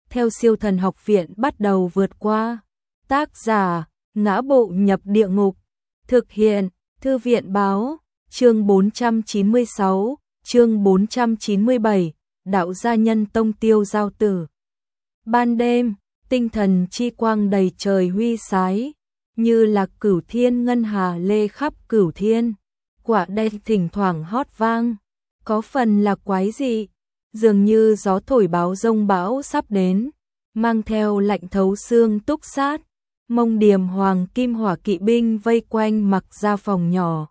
theo Siêu Thần Học Viện bắt đầu vượt qua. Tác giả: Ngã Bộ Nhập Địa Ngục. Thực hiện: Thư viện Báo. Chương 496, chương 497, Đạo gia Nhân Tông Tiêu Giao Tử. Ban đêm, tinh thần chi quang đầy trời huy sái, như là cửu thiên ngân hà lê khắp cửu thiên. Quả đen thỉnh thoảng hót vang, có phần là quái dị, dường như gió thổi báo rông bão sắp đến, mang theo lạnh thấu xương túc sát. Mông Điềm Hoàng Kim Hỏa kỵ binh vây quanh Mặc Gia phòng nhỏ,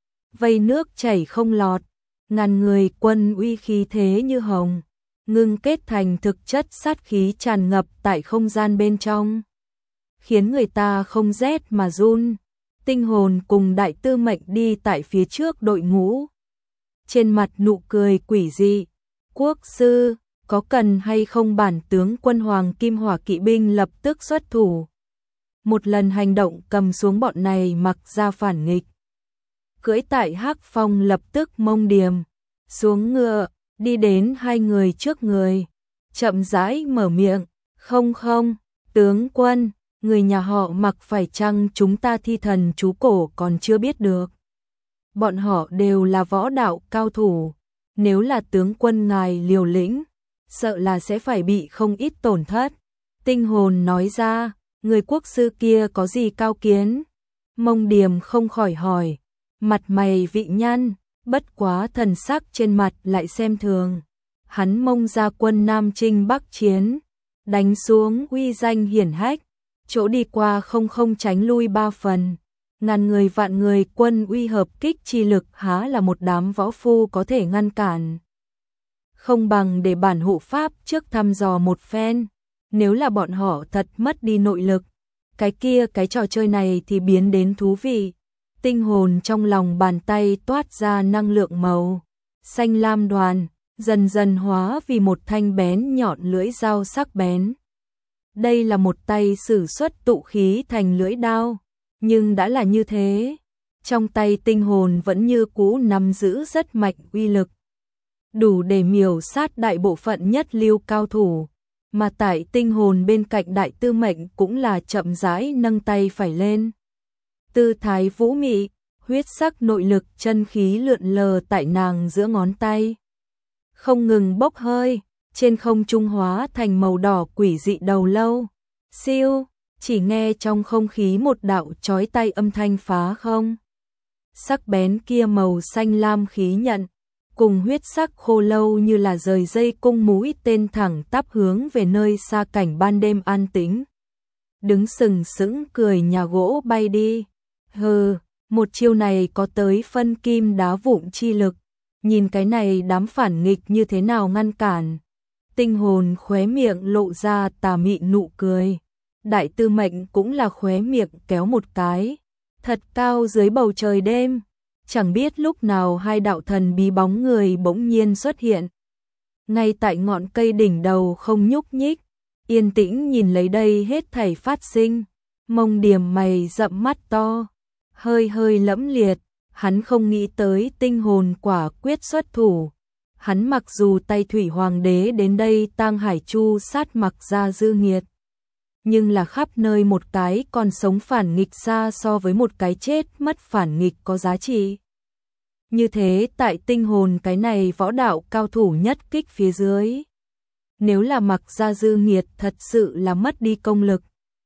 vây nước chảy không lọt, ngàn người quân uy khí thế như hồng, ngưng kết thành thực chất sát khí tràn ngập tại không gian bên trong, khiến người ta không rét mà run. Tinh Hồn cùng Đại Tư Mệnh đi tại phía trước đội ngũ, trên mặt nụ cười quỷ dị. Quốc sư, có cần hay không bản tướng quân Hoàng Kim Hỏa kỵ binh lập tức xuất thủ, một lần hành động cầm xuống bọn này Mặc Gia phản nghịch. Cưỡi tại Hắc Phong lập tức Mông Điềm xuống ngựa, đi đến hai người trước người, chậm rãi mở miệng, "Không không, tướng quân, người nhà họ Mặc phải chăng chúng ta thi thần chú cổ còn chưa biết được. Bọn họ đều là võ đạo cao thủ, nếu là tướng quân ngài liều lĩnh, sợ là sẽ phải bị không ít tổn thất." Tinh Hồn nói ra, "Người quốc sư kia có gì cao kiến?" Mông Điềm không khỏi hỏi, mặt mày vị nhăn, bất quá thần sắc trên mặt lại xem thường. Hắn Mông gia quân Nam Chinh Bắc Chiến, đánh xuống uy danh hiển hách, chỗ đi qua không tránh lui ba phần. Ngàn người vạn người quân uy hợp kích chi lực há là một đám võ phu có thể ngăn cản. Không bằng để bản hộ pháp trước thăm dò một phen. Nếu là bọn họ thật mất đi nội lực, cái trò chơi này thì biến đến thú vị. Tinh Hồn trong lòng bàn tay toát ra năng lượng màu xanh lam đoàn, dần dần hóa vì một thanh bén nhọn lưỡi dao sắc bén. Đây là một tay sử xuất tụ khí thành lưỡi đao, nhưng đã là như thế, trong tay Tinh Hồn vẫn như cũ nắm giữ rất mạnh uy lực, đủ để miểu sát đại bộ phận nhất lưu cao thủ. Mà tại Tinh Hồn bên cạnh Đại Tư Mệnh cũng là chậm rãi nâng tay phải lên. Tư thái vũ mị, huyết sắc nội lực chân khí lượn lờ tại nàng giữa ngón tay, không ngừng bốc hơi, trên không trung hóa thành màu đỏ quỷ dị đầu lâu. Siêu, chỉ nghe trong không khí một đạo chói tai âm thanh phá không. Sắc bén kia màu xanh lam khí nhận, cùng huyết sắc khô lâu như là rời dây cung mũi tên thẳng tắp hướng về nơi xa cảnh ban đêm an tĩnh. Đứng sừng sững cười nhà gỗ bay đi. Hừ, một chiêu này có tới phân kim đá vụn chi lực, nhìn cái này đám phản nghịch như thế nào ngăn cản. Tinh Hồn khóe miệng lộ ra tà mị nụ cười. Đại Tư Mệnh cũng là khóe miệng kéo một cái. Thật cao dưới bầu trời đêm, chẳng biết lúc nào hai đạo thần bí bóng người bỗng nhiên xuất hiện. Ngay tại ngọn cây đỉnh đầu không nhúc nhích, yên tĩnh nhìn lấy đây hết thảy phát sinh. Mông Điềm mày rậm mắt to, hơi lẫm liệt, hắn không nghĩ tới Tinh Hồn quả quyết xuất thủ. Hắn mặc dù tay thủy hoàng đế đến đây tang hải chu sát Mặc Gia dư nghiệt, nhưng là khắp nơi một cái còn sống phản nghịch xa so với một cái chết mất phản nghịch có giá trị. Như thế tại Tinh Hồn cái này võ đạo cao thủ nhất kích phía dưới, nếu là Mặc Gia dư nghiệt thật sự là mất đi công lực,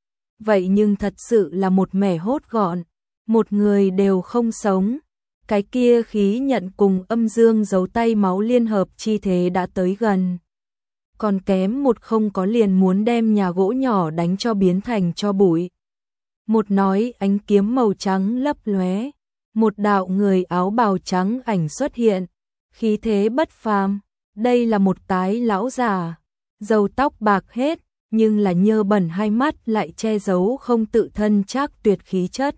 vậy nhưng thật sự là một mẻ hốt gọn, một người đều không sống. Cái kia khí nhận cùng âm dương giấu tay máu liên hợp chi thế đã tới gần, còn kém một không có liền muốn đem nhà gỗ nhỏ đánh cho biến thành tro bụi. Một nói ánh kiếm màu trắng lấp lóe, một đạo người áo bào trắng ảnh xuất hiện, khí thế bất phàm. Đây là một tái lão già, râu tóc bạc hết, nhưng là nhơ bẩn hai mắt lại che giấu không tự thân trác tuyệt khí chất.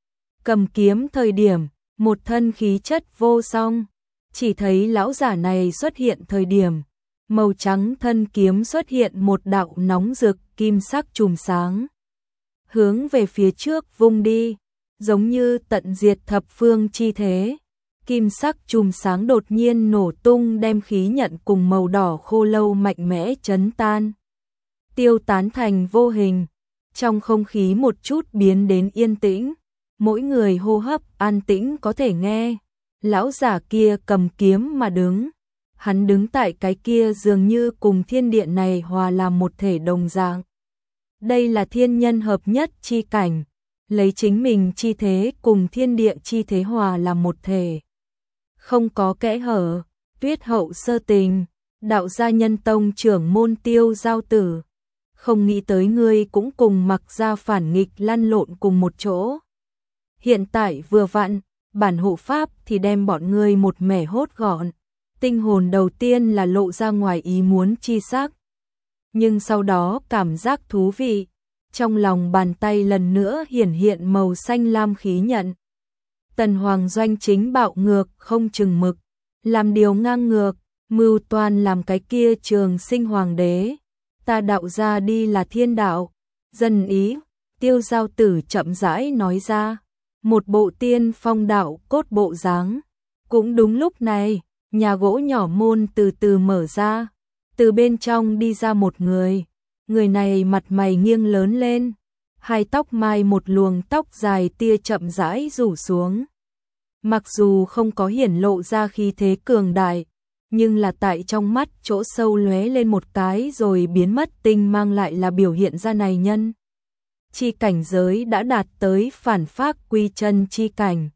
Cầm kiếm thời điểm, một thân khí chất vô song, chỉ thấy lão giả này xuất hiện thời điểm, màu trắng thân kiếm xuất hiện một đạo nóng rực kim sắc chùm sáng, hướng về phía trước vung đi, giống như tận diệt thập phương chi thế. Kim sắc chùm sáng đột nhiên nổ tung đem khí nhận cùng màu đỏ khô lâu mạnh mẽ chấn tan. tiêu tán thành vô hình. Trong không khí một chút biến đến yên tĩnh, mỗi người hô hấp an tĩnh có thể nghe. Lão giả kia cầm kiếm mà đứng, hắn đứng tại cái kia dường như cùng thiên địa này hòa làm một thể đồng dạng. Đây là thiên nhân hợp nhất chi cảnh, lấy chính mình chi thế cùng thiên địa chi thế hòa làm một thể. Không có kẽ hở, Tuyết hậu sơ tình, đạo gia Nhân Tông trưởng môn Tiêu Giao Tử. Không nghĩ tới ngươi cũng cùng Mặc gia phản nghịch lăn lộn cùng một chỗ. Hiện tại vừa vặn, bản hộ pháp thì đem bọn ngươi một mẻ hốt gọn. Tinh hồn đầu tiên là lộ ra ngoài ý muốn chi sắc. Nhưng sau đó cảm giác thú vị, trong lòng bàn tay lần nữa hiển hiện màu xanh lam khí nhận. Tần Hoàng doanh chính bạo ngược không chừng mực, làm điều ngang ngược, mưu toan làm cái kia trường sinh hoàng đế. Ta đạo ra đi là thiên đạo, dân ý, Tiêu Giao Tử chậm rãi nói ra, một bộ tiên phong đạo cốt bộ dáng. Cũng đúng lúc này, nhà gỗ nhỏ môn từ từ mở ra, từ bên trong đi ra một người. Người này mặt mày nghiêng lớn lên, hai tóc mai một luồng tóc dài tia chậm rãi rủ xuống. Mặc dù không có hiển lộ ra khí thế cường đại, nhưng là tại trong mắt chỗ sâu lóe lên một cái rồi biến mất tinh mang lại là biểu hiện ra này nhân. Chi cảnh giới đã đạt tới phản phác quy chân chi cảnh.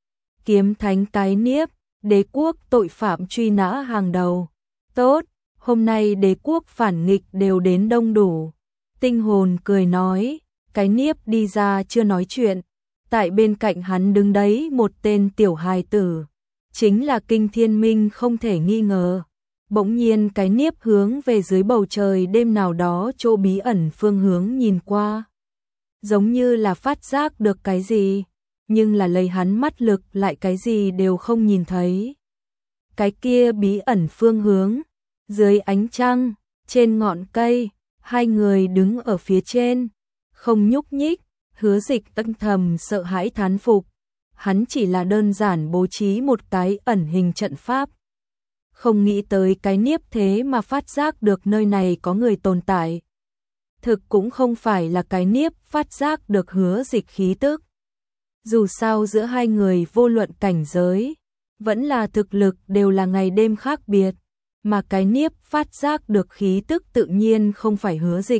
Kiếm thánh cái niếp, đế quốc tội phạm truy nã hàng đầu. Tốt, hôm nay đế quốc phản nghịch đều đến đông đủ. Tinh hồn cười nói, cái niếp đi ra chưa nói chuyện. Tại bên cạnh hắn đứng đấy một tên tiểu hài tử. Chính là Kinh Thiên Minh không thể nghi ngờ. Bỗng nhiên cái niếp hướng về dưới bầu trời đêm nào đó chỗ bí ẩn phương hướng nhìn qua. Giống như là phát giác được cái gì, nhưng là lấy hắn mắt lực lại cái gì đều không nhìn thấy. Cái kia bí ẩn phương hướng, dưới ánh trăng, trên ngọn cây, hai người đứng ở phía trên, không nhúc nhích. Hứa Dịch âm thầm sợ hãi thán phục. Hắn chỉ là đơn giản bố trí một cái ẩn hình trận pháp. Không nghĩ tới cái niếp thế mà phát giác được nơi này có người tồn tại. Thực cũng không phải là cái niếp phát giác được Hứa Dịch khí tức. Dù sao giữa hai người vô luận cảnh giới, vẫn là thực lực đều là ngày đêm khác biệt. Mà cái niếp phát giác được khí tức tự nhiên không phải Hứa Dịch,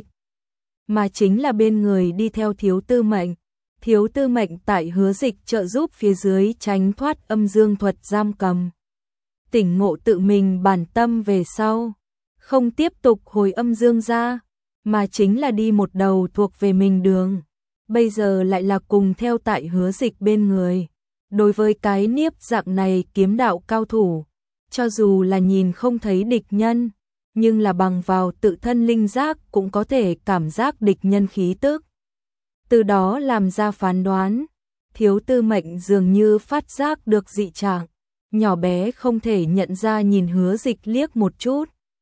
mà chính là bên người đi theo Thiếu Tư Mệnh. Thiếu Tư Mệnh tại Hứa Dịch trợ giúp phía dưới tránh thoát âm dương thuật giam cầm. Tỉnh ngộ tự mình bản tâm về sau, không tiếp tục hồi âm dương ra, mà chính là đi một đầu thuộc về mình đường. Bây giờ lại là cùng theo tại Hứa Dịch bên người. Đối với cái niếp dạng này kiếm đạo cao thủ, cho dù là nhìn không thấy địch nhân, nhưng là bằng vào tự thân linh giác cũng có thể cảm giác địch nhân khí tức. Từ đó làm ra phán đoán, Thiếu Tư Mệnh dường như phát giác được dị trạng, nhỏ bé không thể nhận ra nhìn Hứa Dịch liếc một chút.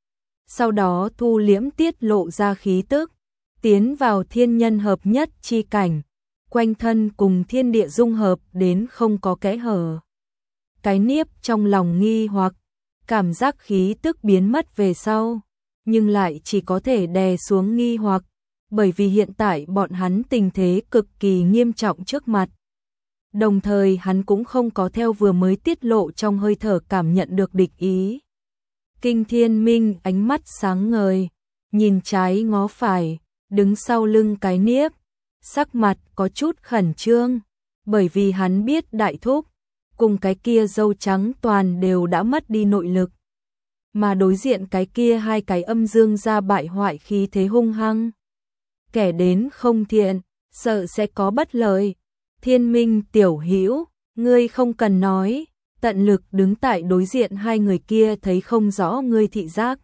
Sau đó thu liễm tiết lộ ra khí tức, tiến vào thiên nhân hợp nhất chi cảnh, quanh thân cùng thiên địa dung hợp đến không có kẽ hở. Cái niếp trong lòng nghi hoặc, cảm giác khí tức biến mất về sau, nhưng lại chỉ có thể đè xuống nghi hoặc, bởi vì hiện tại bọn hắn tình thế cực kỳ nghiêm trọng trước mặt. Đồng thời hắn cũng không có theo vừa mới tiết lộ trong hơi thở cảm nhận được địch ý. Kinh Thiên Minh ánh mắt sáng ngời, nhìn trái ngó phải, đứng sau lưng cái niếp, sắc mặt có chút khẩn trương, bởi vì hắn biết đại thúc cùng cái kia dâu trắng toàn đều đã mất đi nội lực. Mà đối diện cái kia hai cái âm dương ra bại hoại khí thế hung hăng. Kẻ đến không thiện, sợ sẽ có bất lợi. Thiên Minh tiểu hữu, ngươi không cần nói, tận lực đứng tại đối diện hai người kia thấy không rõ ngươi thị giác.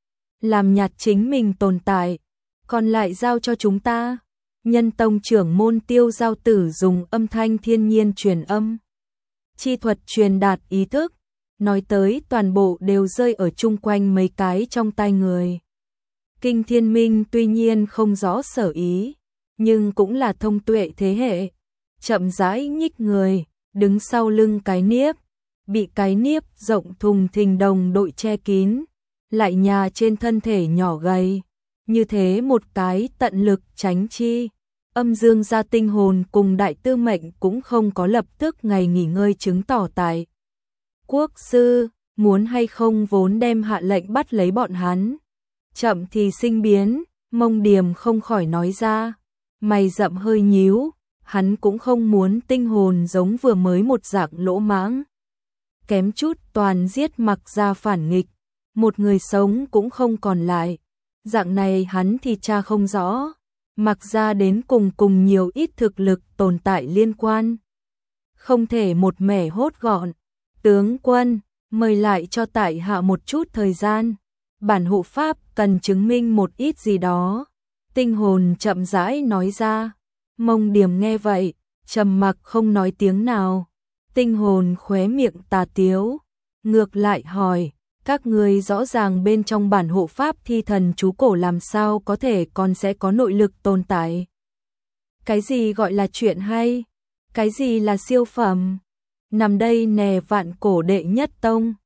Làm nhạt chính mình tồn tại, còn lại giao cho chúng ta. Nhân Tông trưởng môn Tiêu Giao Tử dùng âm thanh thiên nhiên truyền âm. Chi thuật truyền đạt ý thức, nói tới toàn bộ đều rơi ở chung quanh mấy cái trong tai người. Kinh Thiên Minh tuy nhiên không rõ sở ý, nhưng cũng là thông tuệ thế hệ. Chậm rãi nhích người, đứng sau lưng cái niếp, bị cái niếp rộng thùng thình đồng đội che kín, lại nhà trên thân thể nhỏ gầy, như thế một cái tận lực tránh chi. Âm dương gia tinh hồn cùng đại tư mệnh cũng không có lập tức ngày nghỉ ngơi, chứng tỏ tại quốc sư muốn hay không vốn đem hạ lệnh bắt lấy bọn hắn. Chậm thì sinh biến, Mông Điềm không khỏi nói ra, mày rậm hơi nhíu, hắn cũng không muốn tinh hồn giống vừa mới một dạng lỗ mãng. Kém chút toàn giết Mặc Gia phản nghịch, một người sống cũng không còn lại. Dạng này hắn thì tra không rõ, Mặc Gia đến cùng nhiều ít thực lực tồn tại liên quan. Không thể một mẻ hốt gọn. Tướng quân, mời lại cho tại hạ một chút thời gian. Bản hộ pháp cần chứng minh một ít gì đó. Tinh hồn chậm rãi nói ra. Mông Điềm nghe vậy, trầm mặc không nói tiếng nào. Tinh hồn khóe miệng tà tiếu, ngược lại hỏi, các ngươi rõ ràng bên trong bản hộ pháp thi thần chú cổ làm sao có thể còn sẽ có nội lực tồn tại. Cái gì gọi là chuyện hay? Cái gì là siêu phẩm? Nằm đây nè vạn cổ đệ nhất tông.